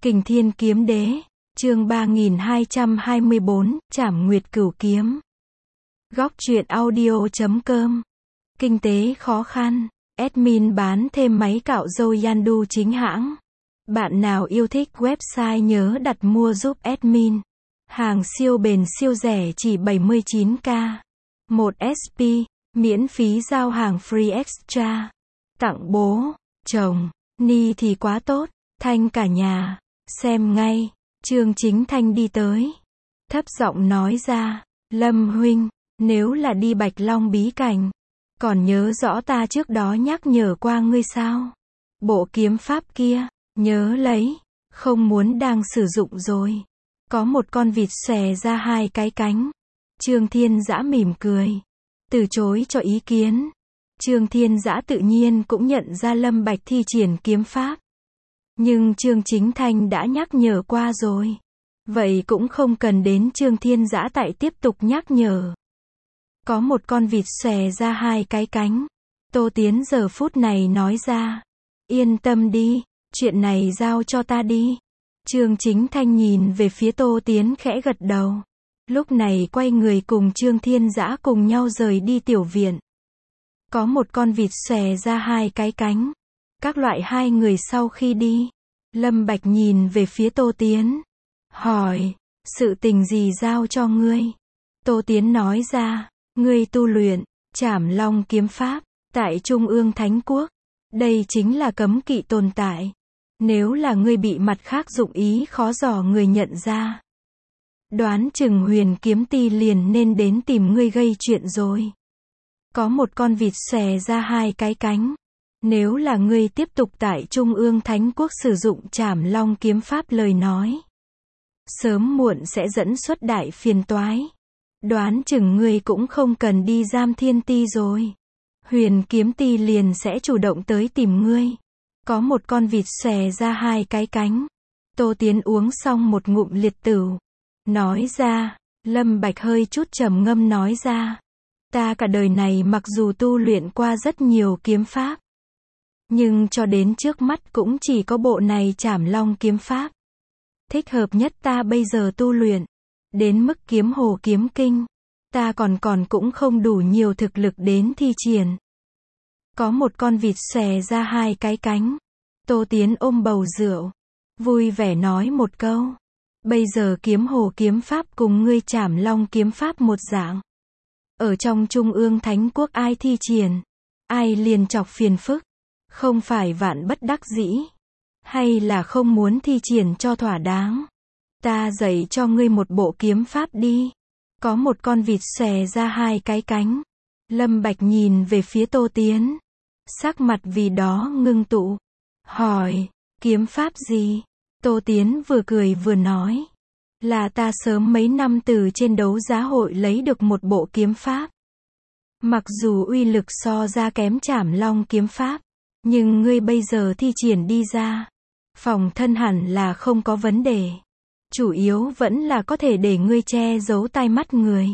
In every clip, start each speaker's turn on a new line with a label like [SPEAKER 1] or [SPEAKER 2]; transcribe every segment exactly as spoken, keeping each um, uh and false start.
[SPEAKER 1] Kình Thiên Kiếm Đế, chương ba nghìn hai trăm hai mươi bốn, Trảm Nguyệt Cửu Kiếm. Góc truyện audio chấm com. Kinh tế khó khăn, admin bán thêm máy cạo râu Yandu chính hãng. Bạn nào yêu thích website nhớ đặt mua giúp admin. Hàng siêu bền siêu rẻ chỉ bảy mươi chín k. một ét pê, miễn phí giao hàng free extra. Tặng bố, chồng, Ni thì quá tốt, Thanh cả nhà. Xem ngay, Trương Chính Thanh đi tới. Thấp giọng nói ra, Lâm huynh, nếu là đi Bạch Long bí cảnh, còn nhớ rõ ta trước đó nhắc nhở qua ngươi sao? Bộ kiếm pháp kia, nhớ lấy, không muốn đang sử dụng rồi. Có một con vịt xòe ra hai cái cánh. Trương Thiên Dã mỉm cười, từ chối cho ý kiến. Trương Thiên Dã tự nhiên cũng nhận ra Lâm Bạch thi triển kiếm pháp. Nhưng Trương Chính Thanh đã nhắc nhở qua rồi. Vậy cũng không cần đến Trương Thiên Dã tại tiếp tục nhắc nhở. Có một con vịt xòe ra hai cái cánh. Tô Tiến giờ phút này nói ra, yên tâm đi, chuyện này giao cho ta đi. Trương Chính Thanh nhìn về phía Tô Tiến khẽ gật đầu. Lúc này quay người cùng Trương Thiên Dã cùng nhau rời đi tiểu viện. Có một con vịt xòe ra hai cái cánh. Các loại hai người sau khi đi, Lâm Bạch nhìn về phía Tô Tiến, hỏi, sự tình gì giao cho ngươi? Tô Tiến nói ra, ngươi tu luyện Trảm Long kiếm pháp tại Trung ương Thánh Quốc, đây chính là cấm kỵ tồn tại. Nếu là ngươi bị mặt khác dụng ý khó dò người nhận ra, đoán chừng Huyền Kiếm Ti liền nên đến tìm ngươi gây chuyện rồi. Có một con vịt xòe ra hai cái cánh. Nếu là ngươi tiếp tục tại Trung ương Thánh Quốc sử dụng Trảm Long kiếm pháp lời nói, sớm muộn sẽ dẫn xuất đại phiền toái. Đoán chừng ngươi cũng không cần đi Giam Thiên Ti rồi. Huyền Kiếm Ti liền sẽ chủ động tới tìm ngươi. Có một con vịt xòe ra hai cái cánh. Tô Tiến uống xong một ngụm liệt tửu, nói ra, Lâm Bạch hơi chút trầm ngâm nói ra, ta cả đời này mặc dù tu luyện qua rất nhiều kiếm pháp, nhưng cho đến trước mắt cũng chỉ có bộ này Trảm Long kiếm pháp. Thích hợp nhất ta bây giờ tu luyện. Đến mức Kiếm Hồ kiếm kinh, ta còn còn cũng không đủ nhiều thực lực đến thi triển. Có một con vịt xòe ra hai cái cánh. Tô Tiến ôm bầu rượu, vui vẻ nói một câu. Bây giờ Kiếm Hồ kiếm pháp cùng ngươi Trảm Long kiếm pháp một dạng. Ở trong Trung ương Thánh Quốc ai thi triển, ai liền chọc phiền phức. Không phải vạn bất đắc dĩ, hay là không muốn thi triển cho thỏa đáng. Ta dạy cho ngươi một bộ kiếm pháp đi. Có một con vịt xòe ra hai cái cánh. Lâm Bạch nhìn về phía Tô Tiến, sắc mặt vì đó ngưng tụ, hỏi, kiếm pháp gì? Tô Tiến vừa cười vừa nói, là ta sớm mấy năm từ trên đấu giá hội lấy được một bộ kiếm pháp. Mặc dù uy lực so ra kém Trảm Long kiếm pháp, nhưng ngươi bây giờ thi triển đi ra, phòng thân hẳn là không có vấn đề. Chủ yếu vẫn là có thể để ngươi che giấu tai mắt người.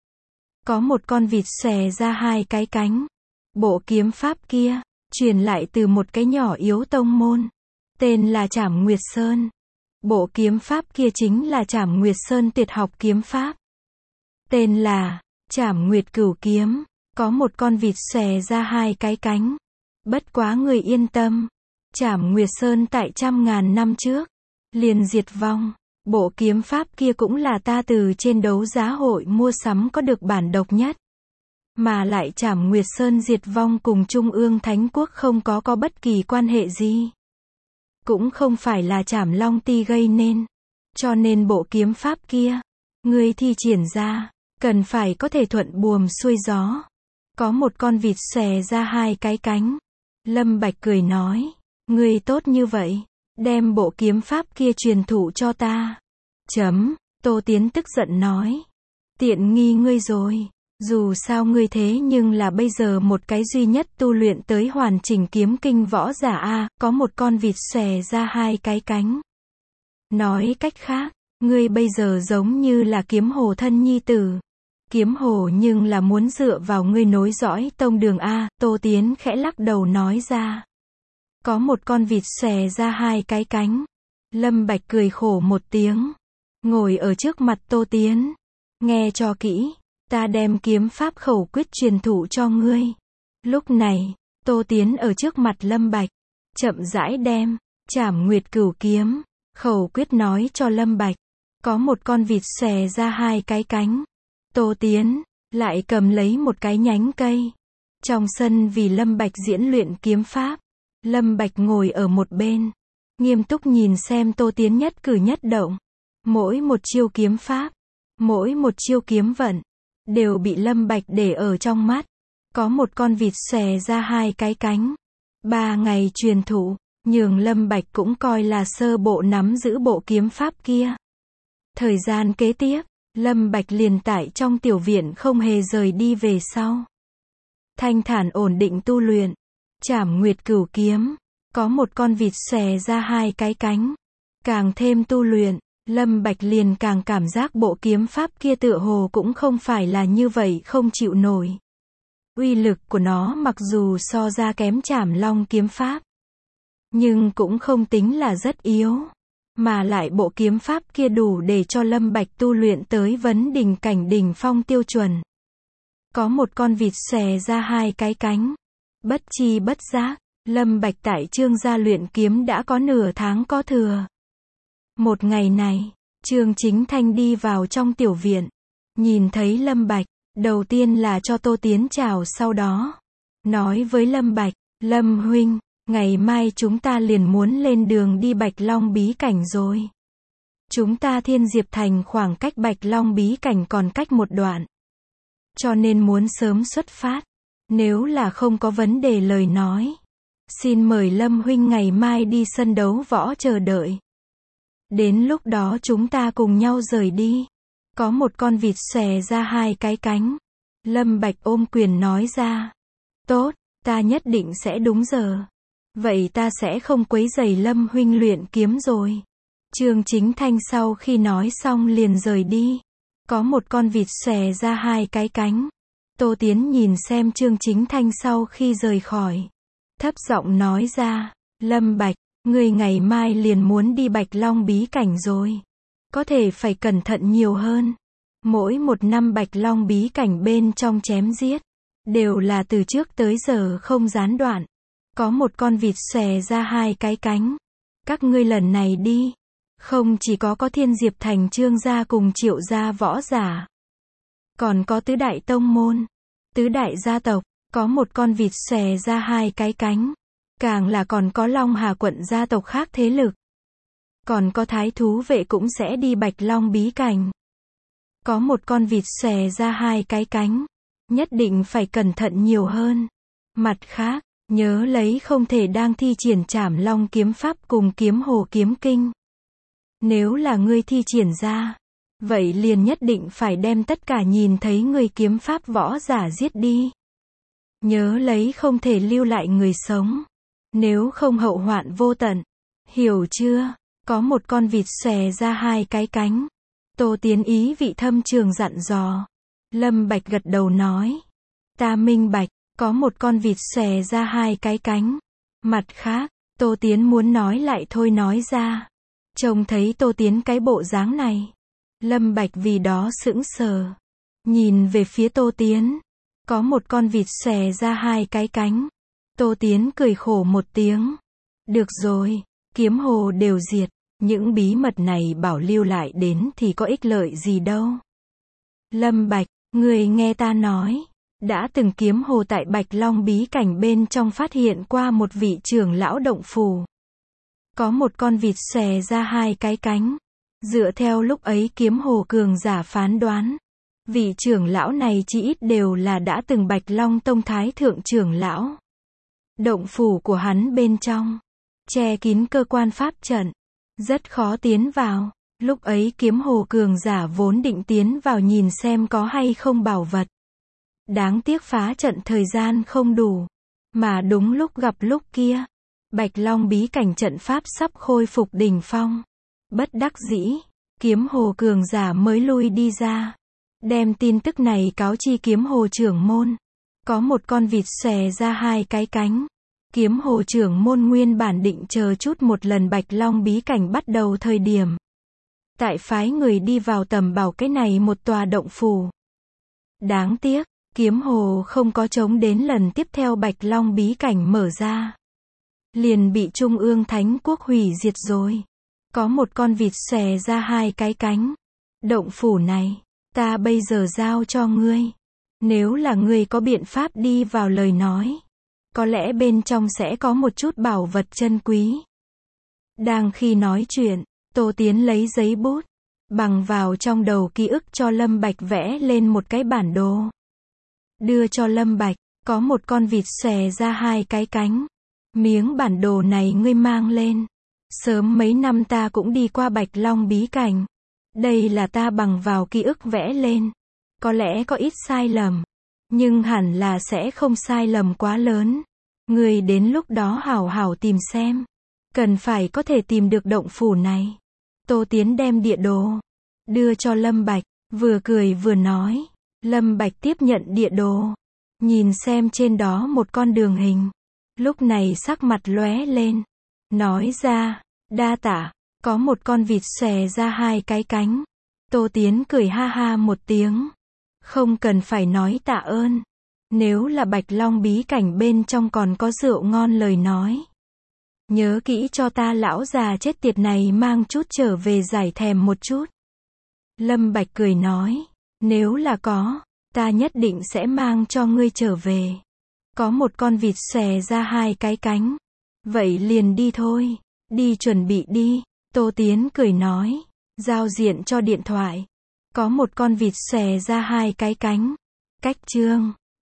[SPEAKER 1] Có một con vịt xòe ra hai cái cánh. Bộ kiếm pháp kia, truyền lại từ một cái nhỏ yếu tông môn, tên là Trảm Nguyệt Sơn. Bộ kiếm pháp kia chính là Trảm Nguyệt Sơn tuyệt học kiếm pháp. Tên là Trảm Nguyệt Cửu Kiếm. Có một con vịt xòe ra hai cái cánh. Bất quá người yên tâm, Trảm Nguyệt Sơn tại trăm ngàn năm trước liền diệt vong. Bộ kiếm pháp kia cũng là ta từ trên đấu giá hội mua sắm có được bản độc nhất. Mà lại Trảm Nguyệt Sơn diệt vong cùng Trung ương Thánh Quốc không có có bất kỳ quan hệ gì. Cũng không phải là Trảm Long Ti gây nên. Cho nên bộ kiếm pháp kia, ngươi thi triển ra, cần phải có thể thuận buồm xuôi gió. Có một con vịt xòe ra hai cái cánh. Lâm Bạch cười nói, ngươi tốt như vậy, đem bộ kiếm pháp kia truyền thụ cho ta. Chấm, Tô Tiến tức giận nói, tiện nghi ngươi rồi, dù sao ngươi thế nhưng là bây giờ một cái duy nhất tu luyện tới hoàn chỉnh kiếm kinh võ giả a. Có một con vịt xòe ra hai cái cánh. Nói cách khác, ngươi bây giờ giống như là Kiếm Hồ thân nhi tử. Kiếm Hồ nhưng là muốn dựa vào ngươi nối dõi tông đường a. Tô Tiến khẽ lắc đầu nói ra. Có một con vịt xòe ra hai cái cánh. Lâm Bạch cười khổ một tiếng, ngồi ở trước mặt Tô Tiến. Nghe cho kỹ, ta đem kiếm pháp khẩu quyết truyền thụ cho ngươi. Lúc này, Tô Tiến ở trước mặt Lâm Bạch, chậm rãi đem Trảm Nguyệt Cửu Kiếm khẩu quyết nói cho Lâm Bạch. Có một con vịt xòe ra hai cái cánh. Tô Tiến lại cầm lấy một cái nhánh cây. Trong sân vì Lâm Bạch diễn luyện kiếm pháp, Lâm Bạch ngồi ở một bên, nghiêm túc nhìn xem Tô Tiến nhất cử nhất động. Mỗi một chiêu kiếm pháp, mỗi một chiêu kiếm vận, đều bị Lâm Bạch để ở trong mắt. Có một con vịt xòe ra hai cái cánh. Ba ngày truyền thụ, nhường Lâm Bạch cũng coi là sơ bộ nắm giữ bộ kiếm pháp kia. Thời gian kế tiếp, Lâm Bạch liền tại trong tiểu viện không hề rời đi về sau. Thanh thản ổn định tu luyện. Trảm Nguyệt Cửu Kiếm, có một con vịt xòe ra hai cái cánh. Càng thêm tu luyện, Lâm Bạch liền càng cảm giác bộ kiếm pháp kia tựa hồ cũng không phải là như vậy không chịu nổi. Uy lực của nó mặc dù so ra kém Trảm Long kiếm pháp, nhưng cũng không tính là rất yếu. Mà lại bộ kiếm pháp kia đủ để cho Lâm Bạch tu luyện tới vấn đỉnh cảnh đỉnh phong tiêu chuẩn. Có một con vịt xòe ra hai cái cánh. Bất chi bất giác, Lâm Bạch tại Trương gia luyện kiếm đã có nửa tháng có thừa. Một ngày này, Trương Chính Thanh đi vào trong tiểu viện, nhìn thấy Lâm Bạch, đầu tiên là cho Tô Tiến chào, sau đó nói với Lâm Bạch, Lâm huynh, ngày mai chúng ta liền muốn lên đường đi Bạch Long bí cảnh rồi. Chúng ta Thiên Diệp Thành khoảng cách Bạch Long bí cảnh còn cách một đoạn, cho nên muốn sớm xuất phát. Nếu là không có vấn đề lời nói, xin mời Lâm huynh ngày mai đi sân đấu võ chờ đợi. Đến lúc đó chúng ta cùng nhau rời đi. Có một con vịt xòe ra hai cái cánh. Lâm Bạch ôm quyền nói ra. Tốt, ta nhất định sẽ đúng giờ. Vậy ta sẽ không quấy rầy Lâm huynh luyện kiếm rồi. Trương Chính Thanh sau khi nói xong liền rời đi. Có một con vịt xòe ra hai cái cánh. Tô Tiến nhìn xem Trương Chính Thanh sau khi rời khỏi, thấp giọng nói ra, Lâm Bạch, ngươi ngày mai liền muốn đi Bạch Long bí cảnh rồi. Có thể phải cẩn thận nhiều hơn. Mỗi một năm Bạch Long bí cảnh bên trong chém giết, đều là từ trước tới giờ không gián đoạn. Có một con vịt xòe ra hai cái cánh. Các ngươi lần này đi, không chỉ có có Thiên Diệp Thành Trương gia cùng Triệu gia võ giả, còn có tứ đại tông môn, tứ đại gia tộc, có một con vịt xòe ra hai cái cánh. Càng là còn có Long Hà quận gia tộc khác thế lực. Còn có thái thú vệ cũng sẽ đi Bạch Long bí cảnh. Có một con vịt xòe ra hai cái cánh. Nhất định phải cẩn thận nhiều hơn. Mặt khác, nhớ lấy không thể đang thi triển Trảm Long kiếm pháp cùng Kiếm Hồ kiếm kinh. Nếu là ngươi thi triển ra, vậy liền nhất định phải đem tất cả nhìn thấy người kiếm pháp võ giả giết đi. Nhớ lấy không thể lưu lại người sống. Nếu không hậu hoạn vô tận. Hiểu chưa? Có một con vịt xòe ra hai cái cánh. Tô Tiến ý vị thâm trường dặn dò. Lâm Bạch gật đầu nói. Ta minh bạch, có một con vịt xòe ra hai cái cánh. Mặt khác, Tô Tiến muốn nói lại thôi nói ra. Trông thấy Tô Tiến cái bộ dáng này, Lâm Bạch vì đó sững sờ. Nhìn về phía Tô Tiến. Có một con vịt xòe ra hai cái cánh. Tô Tiến cười khổ một tiếng. Được rồi, Kiếm Hồ đều diệt. Những bí mật này bảo lưu lại đến thì có ích lợi gì đâu. Lâm Bạch, người nghe ta nói. Đã từng Kiếm Hồ tại Bạch Long bí cảnh bên trong phát hiện qua một vị trưởng lão động phủ. Có một con vịt xòe ra hai cái cánh. Dựa theo lúc ấy Kiếm Hồ cường giả phán đoán, vị trưởng lão này chỉ ít đều là đã từng Bạch Long tông thái thượng trưởng lão. Động phủ của hắn bên trong che kín cơ quan pháp trận, rất khó tiến vào. Lúc ấy Kiếm Hồ cường giả vốn định tiến vào nhìn xem có hay không bảo vật. Đáng tiếc phá trận thời gian không đủ, mà đúng lúc gặp lúc kia, Bạch Long bí cảnh trận pháp sắp khôi phục đỉnh phong. Bất đắc dĩ, Kiếm Hồ cường giả mới lui đi ra, đem tin tức này cáo chi Kiếm Hồ trưởng môn. Có một con vịt xòe ra hai cái cánh. Kiếm hồ trưởng môn nguyên bản định chờ chút một lần Bạch Long bí cảnh bắt đầu thời điểm. Tại phái người đi vào tầm bảo cái này một tòa động phủ. Đáng tiếc, kiếm hồ không có chống đến lần tiếp theo Bạch Long bí cảnh mở ra. Liền bị Trung ương Thánh Quốc hủy diệt rồi. Có một con vịt xòe ra hai cái cánh. Động phủ này, ta bây giờ giao cho ngươi. Nếu là ngươi có biện pháp đi vào lời nói, có lẽ bên trong sẽ có một chút bảo vật chân quý. Đang khi nói chuyện, Tô Tiến lấy giấy bút, bằng vào trong đầu ký ức cho Lâm Bạch vẽ lên một cái bản đồ. Đưa cho Lâm Bạch, có một con vịt xòe ra hai cái cánh. Miếng bản đồ này ngươi mang lên. Sớm mấy năm ta cũng đi qua Bạch Long bí cảnh. Đây là ta bằng vào ký ức vẽ lên. Có lẽ có ít sai lầm, nhưng hẳn là sẽ không sai lầm quá lớn. Ngươi đến lúc đó hảo hảo tìm xem. Cần phải có thể tìm được động phủ này. Tô Tiến đem địa đồ đưa cho Lâm Bạch, vừa cười vừa nói. Lâm Bạch tiếp nhận địa đồ, nhìn xem trên đó một con đường hình. Lúc này sắc mặt lóe lên, nói ra, đa tạ. Có một con vịt xòe ra hai cái cánh. Tô Tiến cười ha ha một tiếng. Không cần phải nói tạ ơn. Nếu là Bạch Long bí cảnh bên trong còn có rượu ngon lời nói, nhớ kỹ cho ta lão già chết tiệt này mang chút trở về giải thèm một chút. Lâm Bạch cười nói, nếu là có, ta nhất định sẽ mang cho ngươi trở về. Có một con vịt xòe ra hai cái cánh. Vậy liền đi thôi, đi chuẩn bị đi. Tô Tiến cười nói, giao diện cho điện thoại. Có một con vịt xòe ra hai cái cánh. Cách chương